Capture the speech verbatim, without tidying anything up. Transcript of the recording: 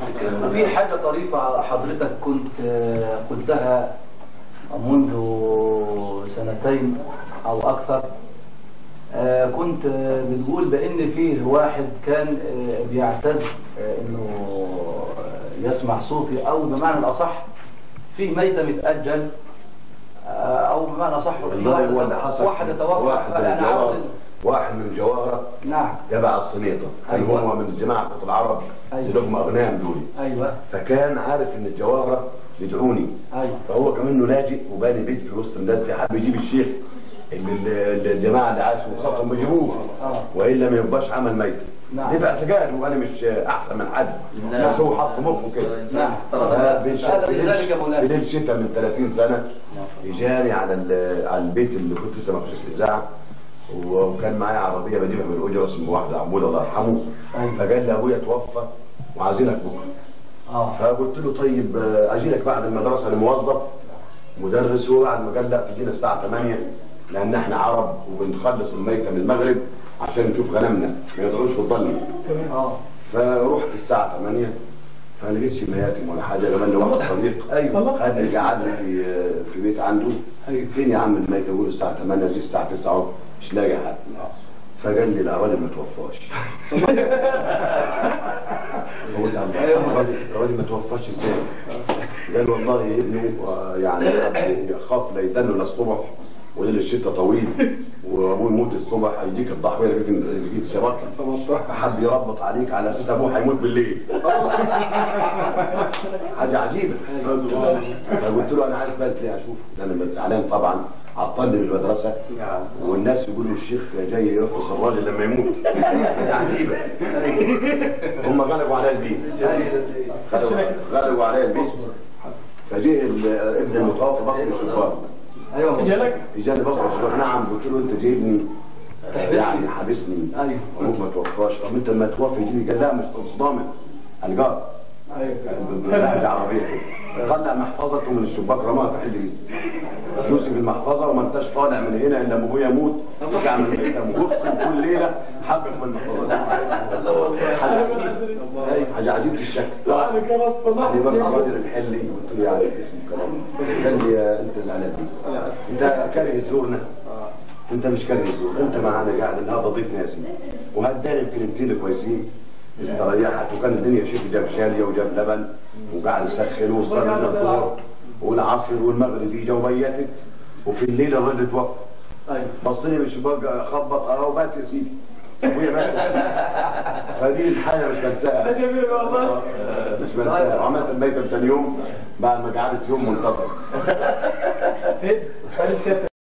في حاجة طريفة حضرتك كنت قلتها منذ سنتين أو أكثر. كنت بتقول بأن فيه واحد كان بيعتز أنه يسمع صوتي، أو بمعنى الأصح فيه ميتة متأجل، أو بمعنى أصح والله هو اللي حصل واحد يتوقع. واحد أنا عاوز واحد من الجوهرة نعم تبع الصنيطة، أيوة. أيوة. هو من الجماعة بتوع العرب أيوة. اللي هم أغنام دول. أيوة. فكان عارف إن الجوهرة يدعوني. أيوة. فهو كمان لاجئ وباني بيت في وسط الناس دي، حب يجيب الشيخ اللي الجماعة اللي عاشوا وخطهم بيجيبوه، وإلا ما يبقاش عمل ميت. نعم. دي بقى تجاهل، وأنا مش أحسن من حد. نعم. بس هو حط مخه كده. نعم. بليل شتاء من ثلاثين سنة إجاني على على البيت اللي كنت لسه ما كنتش في الإذاعة، وكان معايا عربيه بجيبها من الاجره اسمه واحد عبود الله يرحمه. فقال لي ابويا توفى وعايزينك بكره. اه فقلت له طيب اجي لك بعد المدرسه، انا موظف مدرس. هو بعد ما قال لا تجينا الساعه ثمانية لان احنا عرب وبنخلص الميته من المغرب عشان نشوف غنمنا ما يطلعوش في الظلمه. اه فرحت الساعه ثمانية فما لقيتش مياتم ولا حاجه، قال لي واحد صديق ايوه خدني قعدني في في بيت عنده. أيوة. فين يا عم الميته؟ بيقول الساعه ثمانية، جه الساعه تسعة مش لاقي حد. فقال لي لا الراجل ما توفاش. قلت الراجل ما توفاش ازاي؟ قال والله ابنه يعني خاف لا يدنه للصبح وليل الشتاء طويل، وابوه يموت الصبح هيديك الضحيه اللي يجيك شبكه، حد يربط عليك على اساس ابوه هيموت بالليل. حاجه عجيبه. فقلت له انا عايز بس ليه اشوف، انا زعلان طبعا، عطلني من المدرسه والناس يقولوا الشيخ جاي يرقص الراجل لما يموت. حاجه عجيبه. هم غلبوا على البيت، غلبوا على البيت. فجاء ابن المتوفى بص الشباك. ايوه اجالك؟ اجاني بص الشباك. نعم. قلت له انت جايبني يعني حابسني. ايوه. وابوك ما توفاش. طب انت لما توفى يجيني؟ قال لا مش ضامن. الجار. ايوه. باللهجه عربيه كده. طلع محفظته من الشباك رماها تحت ايدي. مسك المحفظه وما انتش طالع من هنا الا لما ابويا يموت. رجع من البيت ويغسل كل ليله حبه من المحفظه. حاجه عجيبه الشكل. يعني برضه الراجل الحلي قلت له يعني اسمه كلام. قال لي انت زعلان ليه؟ انت كاره زورنا؟ انت مش كاره الزور، انت معانا قاعد النهارده ضيف ناسي وهداني بكلمتين كويسين استريحت، وكان الدنيا شيخ جاب شاليه وجاب لبن وقاعد يسخن وصلنا الظهر والعصر والمغرب يجا وبيتت، وفي الليل الراجل توفى. ايوه. بص لي من الشباك خبط اهو مات يا سيدي. ابويا مات. فدي الحاله مش بنساها. جميل والله. مش بنساها. وعملت الميته ثاني يوم بعد ما قعدت يوم منتظر.